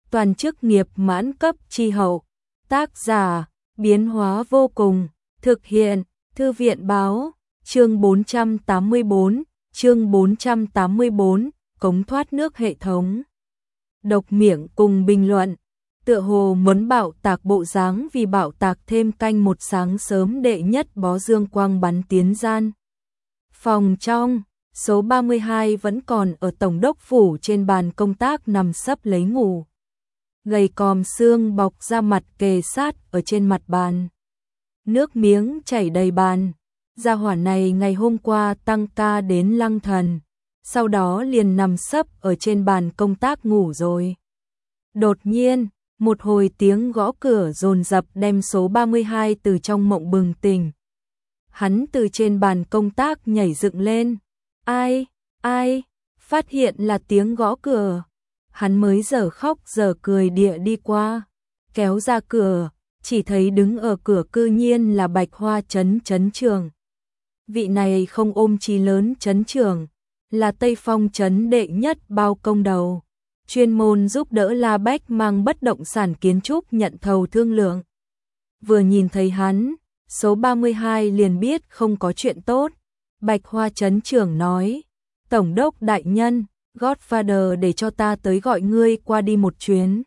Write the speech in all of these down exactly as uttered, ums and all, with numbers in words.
toàn chức nghiệp mãn cấp chi hậu. Tác giả, biến hóa vô cùng, thực hiện, Thư viện báo, chương bốn trăm tám mươi tư, chương bốn trăm tám mươi tư, cống thoát nước hệ thống. Độc miệng cùng bình luận, tựa hồ muốn bạo tạc bộ dáng vì bạo tạc thêm canh một sáng sớm đệ nhất bó dương quang bắn tiến gian. Phòng trong, số ba mươi hai vẫn còn ở tổng đốc phủ trên bàn công tác nằm sấp lấy ngủ. Gầy còm xương bọc ra mặt kề sát ở trên mặt bàn. Nước miếng chảy đầy bàn. Gia hỏa này ngày hôm qua tăng ca đến Lăng Thần, sau đó liền nằm sấp ở trên bàn công tác ngủ rồi. Đột nhiên, một hồi tiếng gõ cửa dồn dập đem số ba mươi hai từ trong mộng bừng tỉnh. Hắn từ trên bàn công tác nhảy dựng lên. Ai, ai, phát hiện là tiếng gõ cửa. Hắn mới giờ khóc giờ cười địa đi qua, kéo ra cửa, chỉ thấy đứng ở cửa cư nhiên là Bạch Hoa Trấn trấn trưởng. Vị này không ôm chí lớn trấn trưởng, là Tây Phong trấn đệ nhất bao công đầu, chuyên môn giúp đỡ La Bách mang bất động sản kiến trúc nhận thầu thương lượng. Vừa nhìn thấy hắn, số ba mươi hai liền biết không có chuyện tốt. Bạch Hoa trấn trưởng nói, Tổng đốc đại nhân, Godfather để cho ta tới gọi ngươi qua đi một chuyến.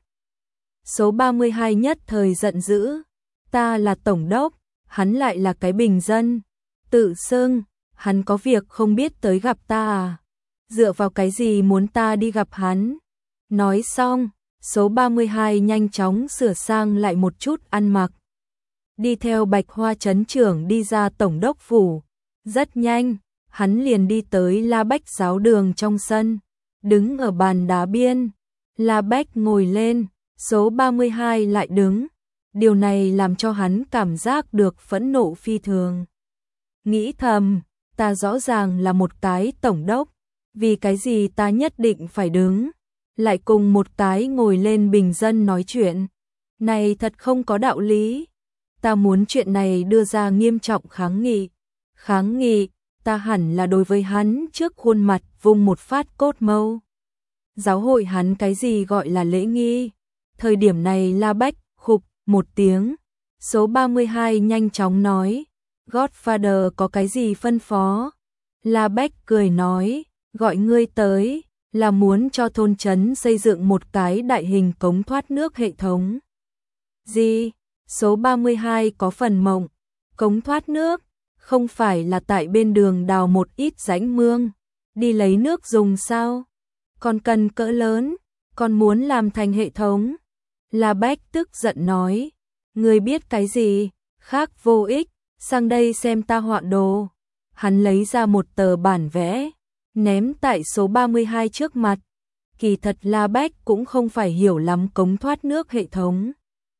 Số ba mươi hai nhất thời giận dữ, ta là tổng đốc, hắn lại là cái bình dân. Tự xưng, hắn có việc không biết tới gặp ta à? Dựa vào cái gì muốn ta đi gặp hắn? Nói xong, số ba mươi hai nhanh chóng sửa sang lại một chút ăn mặc. Đi theo Bạch Hoa trấn trưởng đi ra tổng đốc phủ. Rất nhanh, hắn liền đi tới La Bách giáo đường trong sân. Đứng ở bàn đá biên, La Bách ngồi lên, số ba mươi hai lại đứng. Điều này làm cho hắn cảm giác được phẫn nộ phi thường. Nghĩ thầm, ta rõ ràng là một cái tổng đốc, vì cái gì ta nhất định phải đứng, lại cùng một cái ngồi lên bình dân nói chuyện. Này thật không có đạo lý. Ta muốn chuyện này đưa ra nghiêm trọng kháng nghị. Kháng nghị, ta hẳn là đối với hắn trước khuôn mặt vung một phát cốt mâu. Giáo hội hắn cái gì gọi là lễ nghi. Thời điểm này La Bách khục một tiếng. Số ba mươi hai nhanh chóng nói, Godfather có cái gì phân phó? La Bách cười nói, gọi ngươi tới, là muốn cho thôn trấn xây dựng một cái đại hình cống thoát nước hệ thống. Gì? Số ba mươi hai có phần mộng. Cống thoát nước, không phải là tại bên đường đào một ít rãnh mương, đi lấy nước dùng sao? Còn cần cỡ lớn, còn muốn làm thành hệ thống. La Bách tức giận nói, ngươi biết cái gì, khác vô ích, sang đây xem ta họa đồ. Hắn lấy ra một tờ bản vẽ, ném tại số ba mươi hai trước mặt. Kỳ thật La Bách cũng không phải hiểu lắm cống thoát nước hệ thống.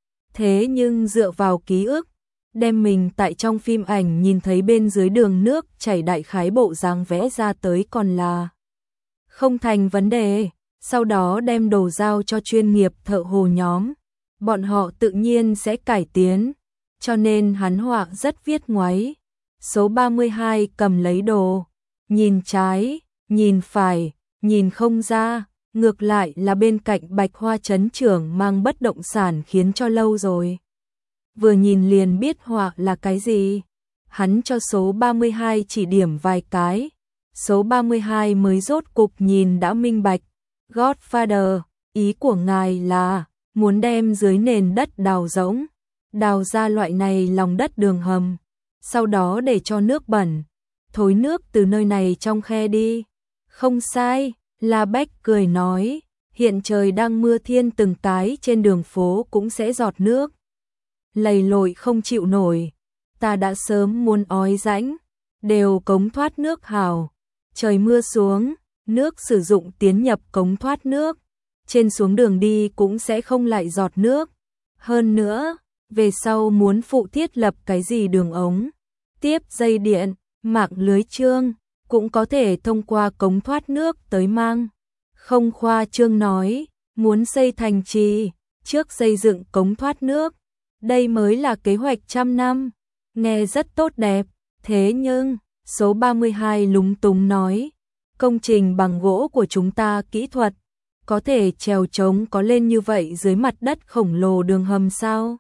Thế nhưng dựa vào ký ức, đem mình tại trong phim ảnh nhìn thấy bên dưới đường nước chảy đại khái bộ dáng vẽ ra tới còn là không thành vấn đề. Sau đó đem đồ giao cho chuyên nghiệp thợ hồ nhóm, bọn họ tự nhiên sẽ cải tiến, cho nên hắn họa rất viết ngoáy. Số ba mươi hai cầm lấy đồ, nhìn trái, nhìn phải, nhìn không ra, ngược lại là bên cạnh Bạch Hoa trấn trưởng mang bất động sản khiến cho lâu rồi. Vừa nhìn liền biết họa là cái gì. Hắn cho số ba mươi hai chỉ điểm vài cái, số ba mươi hai mới rốt cục nhìn đã minh bạch. Godfather, ý của ngài là muốn đem dưới nền đất đào rỗng, đào ra loại này lòng đất đường hầm, sau đó để cho nước bẩn, thối nước từ nơi này trong khe đi. Không sai, La Bách cười nói, hiện trời đang mưa thiên từng cái trên đường phố cũng sẽ giọt nước. Lầy lội không chịu nổi, ta đã sớm muốn ói rãnh, đều cống thoát nước hào. Trời mưa xuống, nước sử dụng tiến nhập cống thoát nước, trên xuống đường đi cũng sẽ không lại giọt nước. Hơn nữa, về sau muốn phụ thiết lập cái gì đường ống, tiếp dây điện, mạng lưới trương, cũng có thể thông qua cống thoát nước tới mang. Không khoa trương nói, muốn xây thành trì, trước xây dựng cống thoát nước, đây mới là kế hoạch trăm năm. Nghe rất tốt đẹp, thế nhưng, số ba mươi hai lúng túng nói, công trình bằng gỗ của chúng ta kỹ thuật có thể trèo trống có lên như vậy dưới mặt đất khổng lồ đường hầm sao?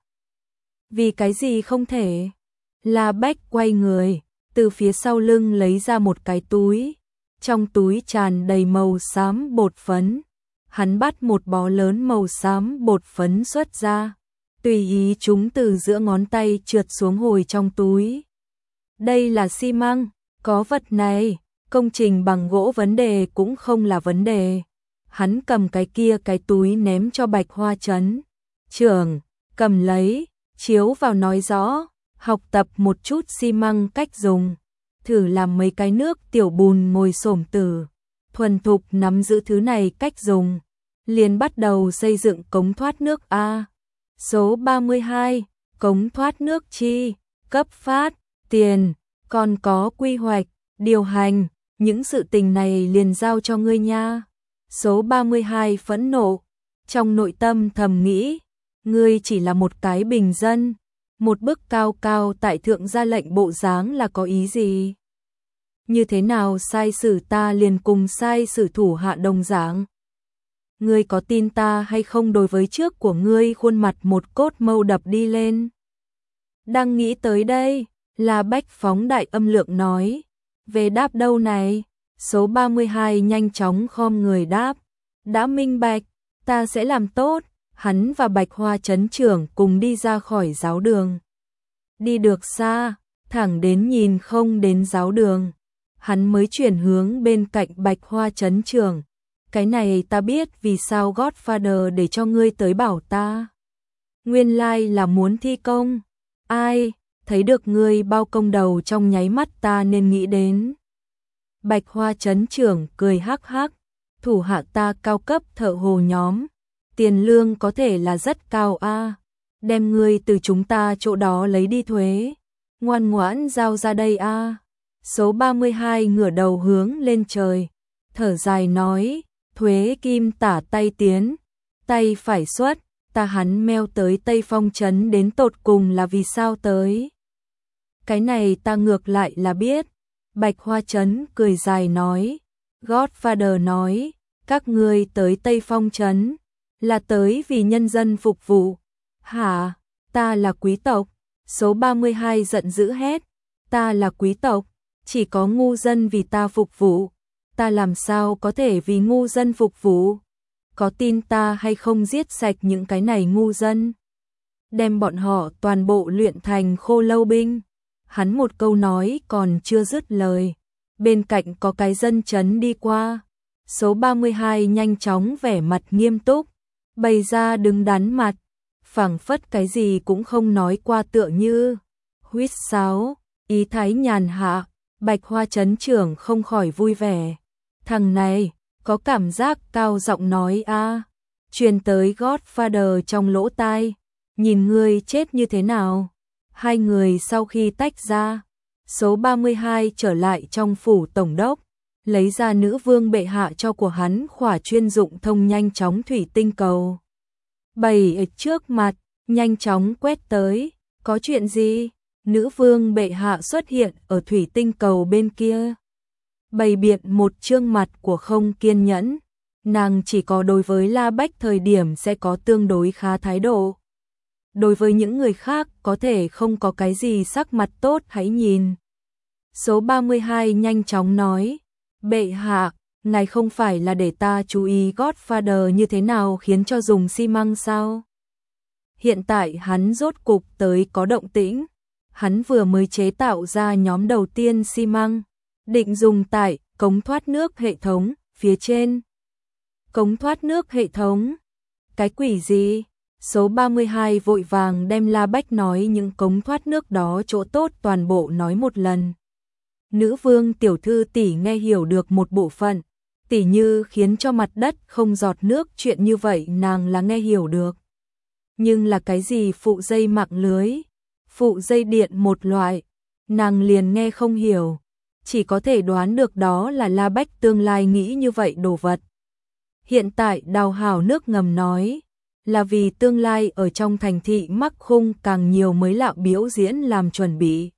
Vì cái gì không thể? La Bách quay người, từ phía sau lưng lấy ra một cái túi, trong túi tràn đầy màu xám bột phấn. Hắn bắt một bó lớn màu xám bột phấn xuất ra, tùy ý chúng từ giữa ngón tay trượt xuống hồi trong túi. Đây là xi măng, có vật này, công trình bằng gỗ vấn đề cũng không là vấn đề. Hắn cầm cái kia cái túi ném cho Bạch Hoa Chấn. Trưởng, cầm lấy, chiếu vào nói rõ, học tập một chút xi măng cách dùng. Thử làm mấy cái nước tiểu bùn ngồi xổm tử. Thuần thục nắm giữ thứ này cách dùng. Liền bắt đầu xây dựng cống thoát nước A. Số ba mươi hai, cống thoát nước chi, cấp phát, tiền, còn có quy hoạch, điều hành, những sự tình này liền giao cho ngươi nha. Số ba mươi hai phẫn nộ, trong nội tâm thầm nghĩ, ngươi chỉ là một cái bình dân, một bức cao cao tại thượng ra lệnh bộ dáng là có ý gì? Như thế nào sai sử ta liền cùng sai sử thủ hạ đồng dạng? Ngươi có tin ta hay không đối với trước của ngươi khuôn mặt một cốt mâu đập đi lên? Đang nghĩ tới đây, La Bách phóng đại âm lượng nói, về đáp đâu này? Số ba mươi hai nhanh chóng khom người đáp, đã minh bạch, ta sẽ làm tốt. Hắn và Bạch Hoa Chấn trưởng cùng đi ra khỏi giáo đường. Đi được xa, thẳng đến nhìn không đến giáo đường, hắn mới chuyển hướng bên cạnh Bạch Hoa Chấn trưởng. Cái này ta biết vì sao Godfather để cho ngươi tới bảo ta. Nguyên lai là muốn thi công. Ai, thấy được ngươi bao công đầu trong nháy mắt ta nên nghĩ đến. Bạch Hoa Chấn trưởng cười hắc hắc, thủ hạ ta cao cấp thợ hồ nhóm, tiền lương có thể là rất cao a, đem ngươi từ chúng ta chỗ đó lấy đi thuế, ngoan ngoãn giao ra đây a. Số ba mươi hai ngửa đầu hướng lên trời, thở dài nói, thuế kim tả tay tiến, tay phải xuất, ta hắn meo tới Tây Phong trấn đến tột cùng là vì sao tới. Cái này ta ngược lại là biết. Bạch Hoa Chấn cười dài nói, Godfather nói, các ngươi tới Tây Phong trấn là tới vì nhân dân phục vụ. Hả, ta là quý tộc. Số ba mươi hai giận dữ hét, ta là quý tộc, chỉ có ngu dân vì ta phục vụ, ta làm sao có thể vì ngu dân phục vụ? Có tin ta hay không giết sạch những cái này ngu dân, đem bọn họ toàn bộ luyện thành khô lâu binh. Hắn một câu nói còn chưa dứt lời, bên cạnh có cái dân chấn đi qua. Số ba mươi hai nhanh chóng vẻ mặt nghiêm túc, bày ra đứng đắn mặt, phảng phất cái gì cũng không nói qua tựa như. Huýt sáo, ý thái nhàn hạ, Bạch Hoa Chấn trưởng không khỏi vui vẻ. Thằng này, có cảm giác cao giọng nói a, truyền tới Godfather trong lỗ tai, nhìn ngươi chết như thế nào. Hai người sau khi tách ra, số ba mươi hai trở lại trong phủ tổng đốc, lấy ra nữ vương bệ hạ cho của hắn khỏa chuyên dụng thông nhanh chóng thủy tinh cầu. Bày ở trước mặt, nhanh chóng quét tới, có chuyện gì? Nữ vương bệ hạ xuất hiện ở thủy tinh cầu bên kia. Bày biện một trương mặt của không kiên nhẫn, nàng chỉ có đối với La Bách thời điểm sẽ có tương đối khá thái độ. Đối với những người khác có thể không có cái gì sắc mặt tốt hãy nhìn. Số ba mươi hai nhanh chóng nói, bệ hạ, ngài không phải là để ta chú ý Godfather như thế nào khiến cho dùng xi măng sao? Hiện tại hắn rốt cục tới có động tĩnh, hắn vừa mới chế tạo ra nhóm đầu tiên xi măng, định dùng tại cống thoát nước hệ thống phía trên. Cống thoát nước hệ thống? Cái quỷ gì? Số ba mươi hai vội vàng đem La Bách nói những cống thoát nước đó chỗ tốt toàn bộ nói một lần. Nữ vương tiểu thư tỷ nghe hiểu được một bộ phận, tỷ như khiến cho mặt đất không giọt nước, chuyện như vậy nàng là nghe hiểu được. Nhưng là cái gì phụ dây mạng lưới, phụ dây điện một loại, nàng liền nghe không hiểu, chỉ có thể đoán được đó là La Bách tương lai nghĩ như vậy đồ vật. Hiện tại đào hào nước ngầm nói, là vì tương lai ở trong thành thị mắc khung càng nhiều mới lạo biểu diễn làm chuẩn bị.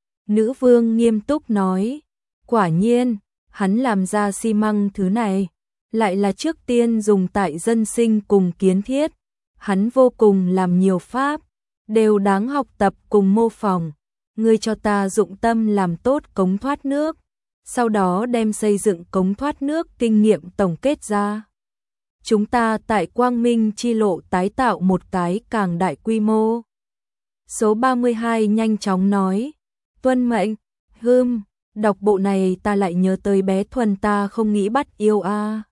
Nữ vương nghiêm túc nói, quả nhiên, hắn làm ra xi măng thứ này, lại là trước tiên dùng tại dân sinh cùng kiến thiết, hắn vô cùng làm nhiều pháp, đều đáng học tập cùng mô phỏng. Ngươi cho ta dụng tâm làm tốt cống thoát nước, sau đó đem xây dựng cống thoát nước kinh nghiệm tổng kết ra. Chúng ta tại Quang Minh chi lộ tái tạo một cái càng đại quy mô. Số ba mươi hai nhanh chóng nói, tuân mệnh. Hưm, đọc bộ này ta lại nhớ tới bé Thuần ta không nghĩ bắt yêu a.